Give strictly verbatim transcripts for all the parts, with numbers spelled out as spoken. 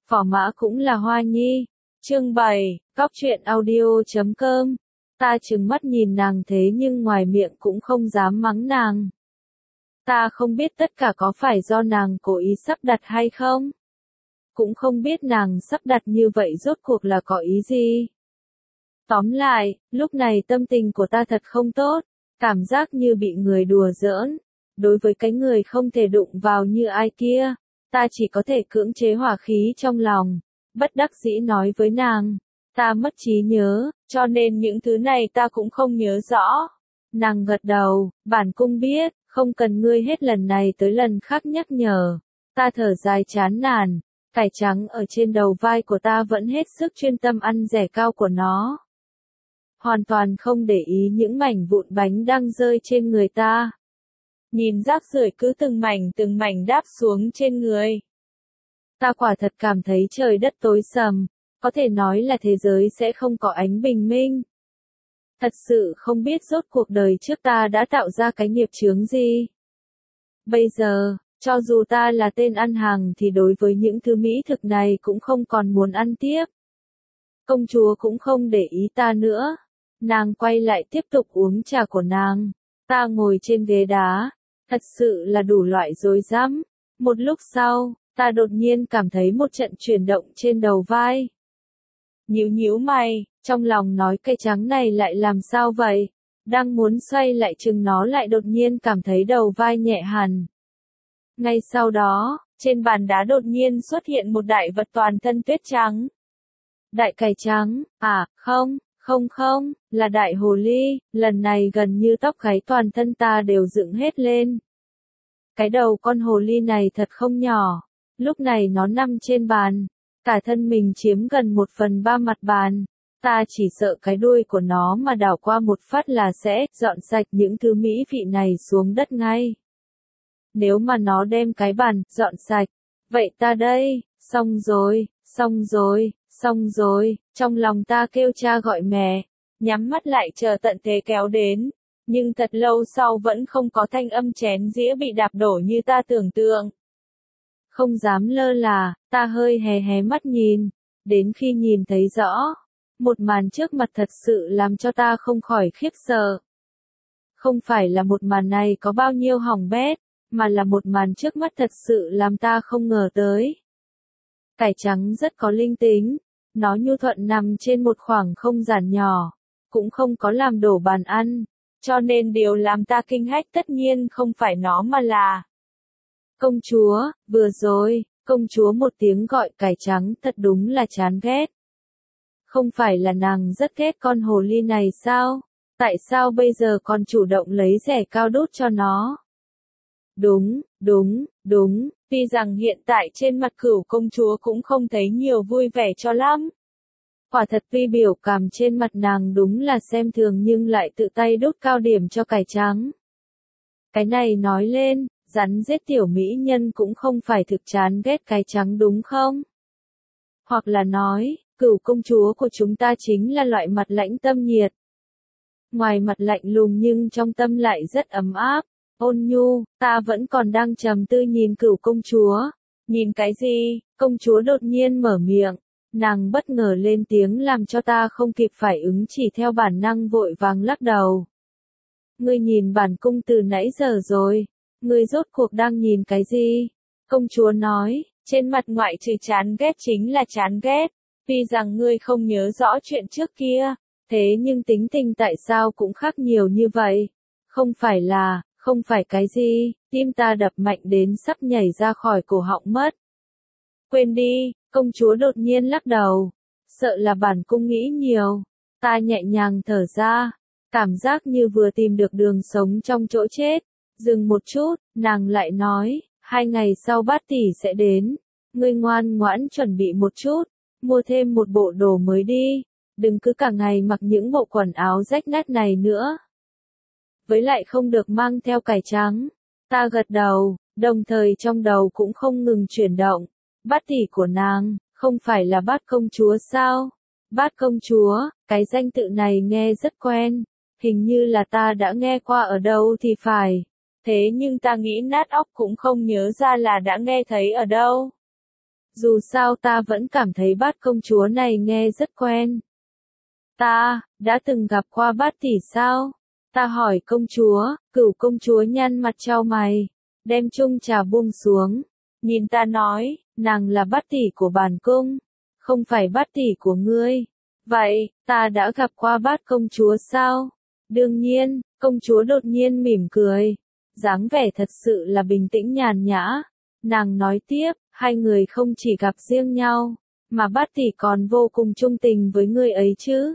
Phỏ mã cũng là hoa nhi. Chương bảy, Góc truyện audio chấm com. Ta trừng mắt nhìn nàng thế nhưng ngoài miệng cũng không dám mắng nàng. Ta không biết tất cả có phải do nàng cố ý sắp đặt hay không. Cũng không biết nàng sắp đặt như vậy rốt cuộc là có ý gì. Tóm lại, lúc này tâm tình của ta thật không tốt, cảm giác như bị người đùa giỡn. Đối với cái người không thể đụng vào như ai kia, ta chỉ có thể cưỡng chế hỏa khí trong lòng, bất đắc dĩ nói với nàng, ta mất trí nhớ, cho nên những thứ này ta cũng không nhớ rõ. Nàng gật đầu, bản cung biết, không cần ngươi hết lần này tới lần khác nhắc nhở. Ta thở dài chán nản, cải trắng ở trên đầu vai của ta vẫn hết sức chuyên tâm ăn rẻ cao của nó. Hoàn toàn không để ý những mảnh vụn bánh đang rơi trên người ta. Nhìn rác rưởi cứ từng mảnh từng mảnh đáp xuống trên người. Ta quả thật cảm thấy trời đất tối sầm, có thể nói là thế giới sẽ không có ánh bình minh. Thật sự không biết rốt cuộc đời trước ta đã tạo ra cái nghiệp chướng gì. Bây giờ, cho dù ta là tên ăn hàng thì đối với những thứ mỹ thực này cũng không còn muốn ăn tiếp. Công chúa cũng không để ý ta nữa. Nàng quay lại tiếp tục uống trà của nàng. Ta ngồi trên ghế đá. Thật sự là đủ loại rối rắm. Một lúc sau, ta đột nhiên cảm thấy một trận chuyển động trên đầu vai. Nhíu nhíu mày, trong lòng nói cây trắng này lại làm sao vậy? Đang muốn xoay lại chừng nó lại đột nhiên cảm thấy đầu vai nhẹ hẳn. Ngay sau đó, trên bàn đá đột nhiên xuất hiện một đại vật toàn thân tuyết trắng. Đại cải trắng, à, không, không không, là đại hồ ly, lần này gần như tóc gáy toàn thân ta đều dựng hết lên. Cái đầu con hồ ly này thật không nhỏ, lúc này nó nằm trên bàn, cả thân mình chiếm gần một phần ba mặt bàn, ta chỉ sợ cái đuôi của nó mà đảo qua một phát là sẽ dọn sạch những thứ mỹ vị này xuống đất ngay. Nếu mà nó đem cái bàn dọn sạch, vậy ta đây, xong rồi, xong rồi, xong rồi, trong lòng ta kêu cha gọi mẹ, nhắm mắt lại chờ tận thế kéo đến, nhưng thật lâu sau vẫn không có thanh âm chén dĩa bị đạp đổ như ta tưởng tượng. Không dám lơ là, ta hơi hé hé mắt nhìn, đến khi nhìn thấy rõ, một màn trước mặt thật sự làm cho ta không khỏi khiếp sợ. Không phải là một màn này có bao nhiêu hỏng bét, mà là một màn trước mắt thật sự làm ta không ngờ tới. Cải trắng rất có linh tính, nó nhu thuận nằm trên một khoảng không gian nhỏ, cũng không có làm đổ bàn ăn, cho nên điều làm ta kinh hách tất nhiên không phải nó mà là công chúa. Vừa rồi, công chúa một tiếng gọi cải trắng thật đúng là chán ghét. Không phải là nàng rất ghét con hồ ly này sao? Tại sao bây giờ còn chủ động lấy rẻ cao đút cho nó? Đúng, đúng, đúng, tuy rằng hiện tại trên mặt Cửu công chúa cũng không thấy nhiều vui vẻ cho lắm. Quả thật tuy biểu cảm trên mặt nàng đúng là xem thường nhưng lại tự tay đút cao điểm cho cải trắng. Cái này nói lên, rắn giết tiểu mỹ nhân cũng không phải thực chán ghét cái trắng đúng không? Hoặc là nói, Cửu công chúa của chúng ta chính là loại mặt lãnh tâm nhiệt. Ngoài mặt lạnh lùng nhưng trong tâm lại rất ấm áp, ôn nhu. Ta vẫn còn đang trầm tư nhìn Cửu công chúa. Nhìn cái gì? Công chúa đột nhiên mở miệng. Nàng bất ngờ lên tiếng làm cho ta không kịp phản ứng, chỉ theo bản năng vội vàng lắc đầu. Ngươi nhìn bản cung từ nãy giờ rồi. Ngươi rốt cuộc đang nhìn cái gì? Công chúa nói, trên mặt ngoại trừ chán ghét chính là chán ghét. Tuy rằng ngươi không nhớ rõ chuyện trước kia, thế nhưng tính tình tại sao cũng khác nhiều như vậy? Không phải là, không phải cái gì, tim ta đập mạnh đến sắp nhảy ra khỏi cổ họng mất. Quên đi, công chúa đột nhiên lắc đầu. Sợ là bản cung nghĩ nhiều. Ta nhẹ nhàng thở ra, cảm giác như vừa tìm được đường sống trong chỗ chết. Dừng một chút, nàng lại nói, hai ngày sau bát tỷ sẽ đến. Ngươi ngoan ngoãn chuẩn bị một chút, mua thêm một bộ đồ mới đi. Đừng cứ cả ngày mặc những bộ quần áo rách nát này nữa. Với lại không được mang theo cải trắng. Ta gật đầu, đồng thời trong đầu cũng không ngừng chuyển động. Bát tỷ của nàng, không phải là Bát công chúa sao? Bát công chúa, cái danh tự này nghe rất quen. Hình như là ta đã nghe qua ở đâu thì phải. Thế nhưng ta nghĩ nát óc cũng không nhớ ra là đã nghe thấy ở đâu. Dù sao ta vẫn cảm thấy bát công chúa này nghe rất quen. Ta, đã từng gặp qua bát tỷ sao? Ta hỏi công chúa, cửu công chúa nhăn mặt chau mày, đem chung trà buông xuống, nhìn ta nói, nàng là bát tỷ của bản cung, không phải bát tỷ của ngươi. Vậy, ta đã gặp qua bát công chúa sao? Đương nhiên, công chúa đột nhiên mỉm cười, dáng vẻ thật sự là bình tĩnh nhàn nhã. Nàng nói tiếp, hai người không chỉ gặp riêng nhau, mà bát tỷ còn vô cùng trung tình với ngươi ấy chứ.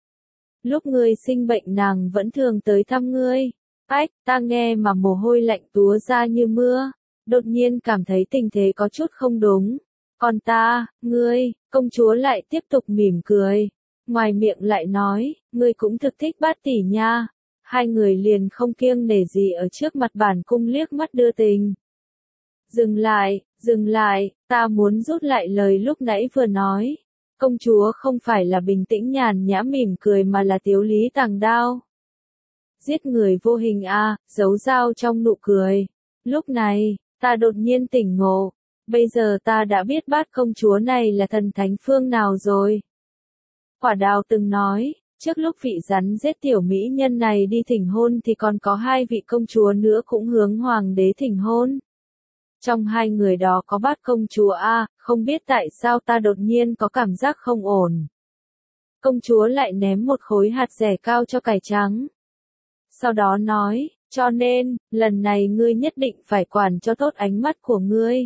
Lúc ngươi sinh bệnh nàng vẫn thường tới thăm ngươi. Ách, ta nghe mà mồ hôi lạnh túa ra như mưa, đột nhiên cảm thấy tình thế có chút không đúng. Còn ta, ngươi, công chúa lại tiếp tục mỉm cười, ngoài miệng lại nói, ngươi cũng thực thích bát tỷ nha. Hai người liền không kiêng nể gì ở trước mặt bản cung liếc mắt đưa tình. Dừng lại, dừng lại, ta muốn rút lại lời lúc nãy vừa nói. Công chúa không phải là bình tĩnh nhàn nhã mỉm cười mà là tiếu lý tàng đao. Giết người vô hình a, giấu dao trong nụ cười. Lúc này, ta đột nhiên tỉnh ngộ. Bây giờ ta đã biết bát công chúa này là thần thánh phương nào rồi. Quả đào từng nói, trước lúc vị rắn giết tiểu mỹ nhân này đi thỉnh hôn thì còn có hai vị công chúa nữa cũng hướng hoàng đế thỉnh hôn. Trong hai người đó có bát công chúa A, không biết tại sao ta đột nhiên có cảm giác không ổn. Công chúa lại ném một khối hạt dẻ cao cho cải trắng. Sau đó nói, cho nên, lần này ngươi nhất định phải quản cho tốt ánh mắt của ngươi.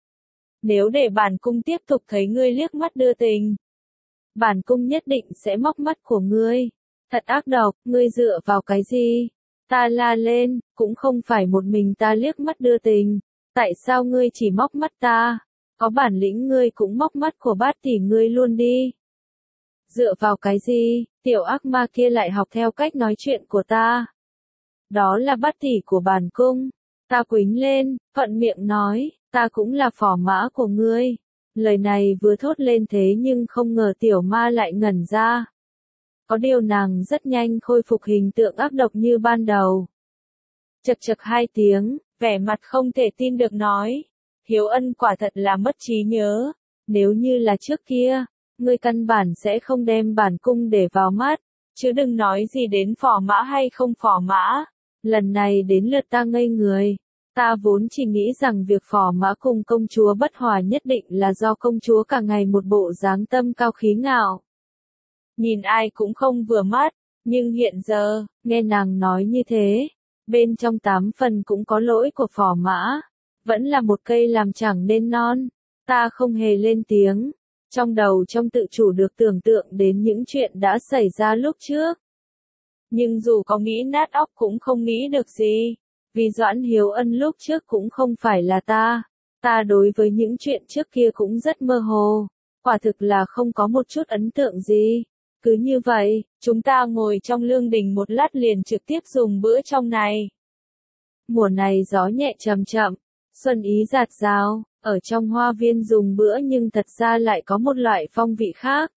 Nếu để bản cung tiếp tục thấy ngươi liếc mắt đưa tình, bản cung nhất định sẽ móc mắt của ngươi. Thật ác độc, ngươi dựa vào cái gì? Ta la lên, cũng không phải một mình ta liếc mắt đưa tình. Tại sao ngươi chỉ móc mắt ta? Có bản lĩnh ngươi cũng móc mắt của bát tỷ ngươi luôn đi. Dựa vào cái gì? Tiểu ác ma kia lại học theo cách nói chuyện của ta. Đó là bát tỷ của bản cung. Ta quýnh lên, thuận miệng nói, ta cũng là phò mã của ngươi. Lời này vừa thốt lên thế nhưng không ngờ tiểu ma lại ngẩn ra. Có điều nàng rất nhanh khôi phục hình tượng ác độc như ban đầu. Chật chật hai tiếng, vẻ mặt không thể tin được nói. Hiếu Ân quả thật là mất trí nhớ. Nếu như là trước kia, ngươi căn bản sẽ không đem bản cung để vào mắt. Chứ đừng nói gì đến phò mã hay không phò mã. Lần này đến lượt ta ngây người. Ta vốn chỉ nghĩ rằng việc phò mã cùng công chúa bất hòa nhất định là do công chúa cả ngày một bộ dáng tâm cao khí ngạo. Nhìn ai cũng không vừa mắt, nhưng hiện giờ, nghe nàng nói như thế, bên trong tám phần cũng có lỗi của phò mã, vẫn là một cây làm chẳng nên non. Ta không hề lên tiếng, trong đầu trong tự chủ được tưởng tượng đến những chuyện đã xảy ra lúc trước. Nhưng dù có nghĩ nát óc cũng không nghĩ được gì. Vì Doãn Hiếu Ân lúc trước cũng không phải là ta. Ta đối với những chuyện trước kia cũng rất mơ hồ. Quả thực là không có một chút ấn tượng gì. Cứ như vậy, chúng ta ngồi trong lương đình một lát liền trực tiếp dùng bữa trong này. Mùa này gió nhẹ chậm chậm, xuân ý rạt rào, ở trong hoa viên dùng bữa nhưng thật ra lại có một loại phong vị khác.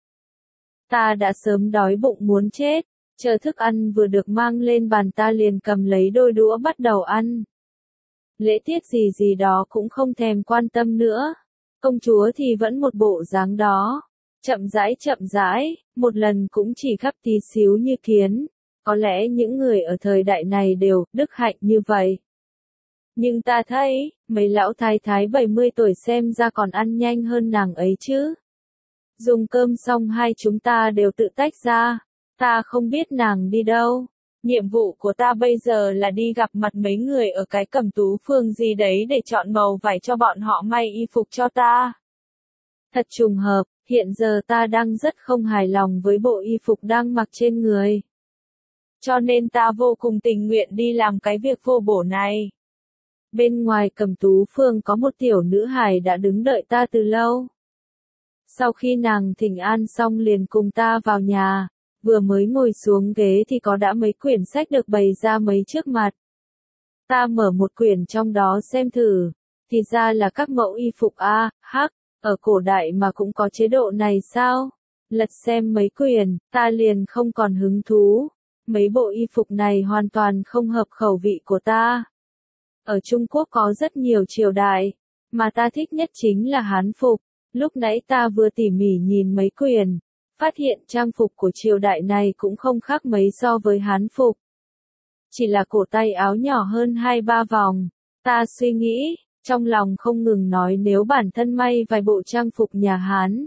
Ta đã sớm đói bụng muốn chết. Chờ thức ăn vừa được mang lên bàn ta liền cầm lấy đôi đũa bắt đầu ăn. Lễ tiết gì gì đó cũng không thèm quan tâm nữa. Công chúa thì vẫn một bộ dáng đó. Chậm rãi chậm rãi, một lần cũng chỉ gắp tí xíu như kiến. Có lẽ những người ở thời đại này đều đức hạnh như vậy. Nhưng ta thấy, mấy lão thái thái bảy mươi tuổi xem ra còn ăn nhanh hơn nàng ấy chứ. Dùng cơm xong hai chúng ta đều tự tách ra. Ta không biết nàng đi đâu. Nhiệm vụ của ta bây giờ là đi gặp mặt mấy người ở cái Cẩm Tú Phường gì đấy để chọn màu vải cho bọn họ may y phục cho ta. Thật trùng hợp, hiện giờ ta đang rất không hài lòng với bộ y phục đang mặc trên người. Cho nên ta vô cùng tình nguyện đi làm cái việc vô bổ này. Bên ngoài Cẩm Tú Phường có một tiểu nữ hài đã đứng đợi ta từ lâu. Sau khi nàng thỉnh an xong liền cùng ta vào nhà. Vừa mới ngồi xuống ghế thì có đã mấy quyển sách được bày ra mấy trước mặt. Ta mở một quyển trong đó xem thử, thì ra là các mẫu y phục A, hắc, ở cổ đại mà cũng có chế độ này sao? Lật xem mấy quyển, ta liền không còn hứng thú. Mấy bộ y phục này hoàn toàn không hợp khẩu vị của ta. Ở Trung Quốc có rất nhiều triều đại, mà ta thích nhất chính là Hán phục. Lúc nãy ta vừa tỉ mỉ nhìn mấy quyển, phát hiện trang phục của triều đại này cũng không khác mấy so với Hán phục. Chỉ là cổ tay áo nhỏ hơn hai ba vòng. Ta suy nghĩ, trong lòng không ngừng nói nếu bản thân may vài bộ trang phục nhà Hán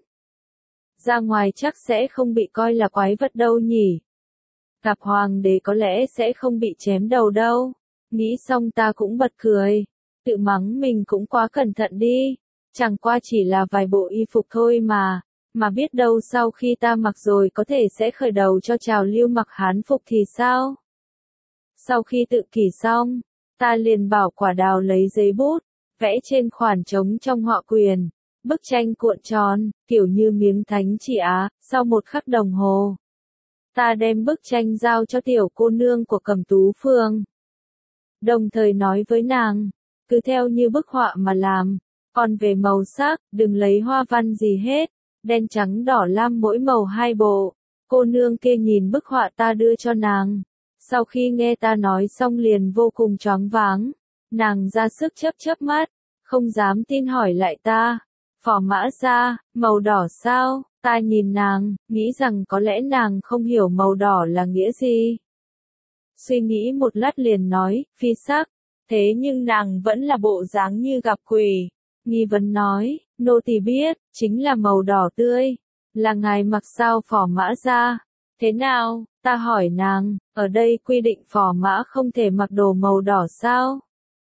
ra ngoài chắc sẽ không bị coi là quái vật đâu nhỉ. Gặp hoàng đế có lẽ sẽ không bị chém đầu đâu. Nghĩ xong ta cũng bật cười, tự mắng mình cũng quá cẩn thận đi. Chẳng qua chỉ là vài bộ y phục thôi mà, mà biết đâu sau khi ta mặc rồi có thể sẽ khởi đầu cho trào lưu mặc Hán phục thì sao? Sau khi tự kỷ xong, ta liền bảo Quả Đào lấy giấy bút, vẽ trên khoảng trống trong họa quyền, bức tranh cuộn tròn, kiểu như miếng thánh chỉ á. Sau một khắc đồng hồ, ta đem bức tranh giao cho tiểu cô nương của Cẩm Tú Phường. Đồng thời nói với nàng, cứ theo như bức họa mà làm, còn về màu sắc, đừng lấy hoa văn gì hết, đen trắng đỏ lam mỗi màu hai bộ. Cô nương kia nhìn bức họa ta đưa cho nàng, sau khi nghe ta nói xong liền vô cùng choáng váng, nàng ra sức chớp chớp mắt, không dám tin hỏi lại ta, Phò Mã Gia, màu đỏ sao? Ta nhìn nàng, nghĩ rằng có lẽ nàng không hiểu màu đỏ là nghĩa gì. Suy nghĩ một lát liền nói, phi sắc, thế nhưng nàng vẫn là bộ dáng như gặp quỷ. Nghi vấn nói, nô tỳ biết, chính là màu đỏ tươi, là ngài mặc sao Phò Mã Gia? Thế nào? Ta hỏi nàng, ở đây quy định phò mã không thể mặc đồ màu đỏ sao?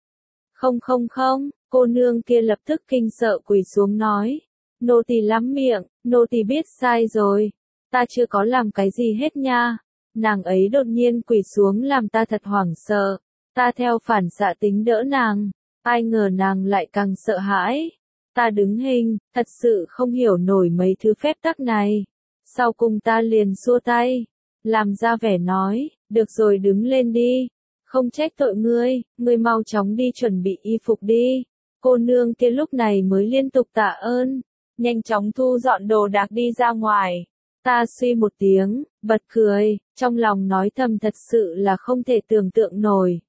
Không không không, cô nương kia lập tức kinh sợ quỳ xuống nói. Nô tỳ lắm miệng, nô tỳ biết sai rồi. Ta chưa có làm cái gì hết nha. Nàng ấy đột nhiên quỳ xuống làm ta thật hoảng sợ. Ta theo phản xạ tính đỡ nàng. Ai ngờ nàng lại càng sợ hãi. Ta đứng hình, thật sự không hiểu nổi mấy thứ phép tắc này. Sau cùng ta liền xua tay, làm ra vẻ nói, được rồi đứng lên đi, không trách tội ngươi, ngươi mau chóng đi chuẩn bị y phục đi. Cô nương kia lúc này mới liên tục tạ ơn, nhanh chóng thu dọn đồ đạc đi ra ngoài. Ta suy một tiếng, bật cười, trong lòng nói thầm thật sự là không thể tưởng tượng nổi.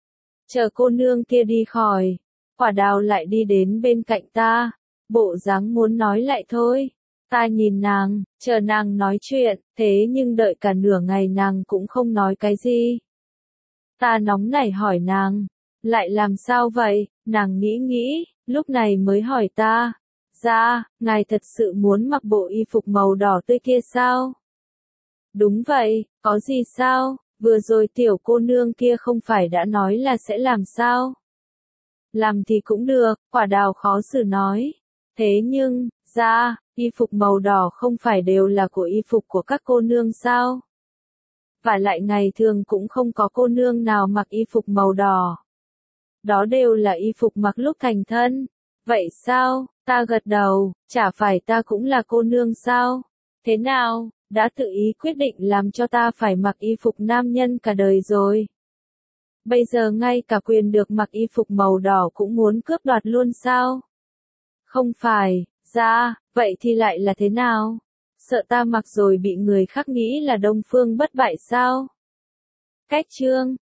Chờ cô nương kia đi khỏi, Quả Đào lại đi đến bên cạnh ta, bộ dáng muốn nói lại thôi. Ta nhìn nàng, chờ nàng nói chuyện, thế nhưng đợi cả nửa ngày nàng cũng không nói cái gì. Ta nóng nảy hỏi nàng, lại làm sao vậy? Nàng nghĩ nghĩ, lúc này mới hỏi ta, dạ, ngài thật sự muốn mặc bộ y phục màu đỏ tươi kia sao? Đúng vậy, có gì sao? Vừa rồi tiểu cô nương kia không phải đã nói là sẽ làm sao? Làm thì cũng được, Quả Đào khó xử nói. Thế nhưng, dạ, y phục màu đỏ không phải đều là của y phục của các cô nương sao? Và lại ngày thường cũng không có cô nương nào mặc y phục màu đỏ. Đó đều là y phục mặc lúc thành thân. Vậy sao? Ta gật đầu, chả phải ta cũng là cô nương sao? Thế nào, đã tự ý quyết định làm cho ta phải mặc y phục nam nhân cả đời rồi. Bây giờ ngay cả quyền được mặc y phục màu đỏ cũng muốn cướp đoạt luôn sao? Không phải, dạ, vậy thì lại là thế nào? Sợ ta mặc rồi bị người khác nghĩ là Đông Phương bất bại sao? Cách chương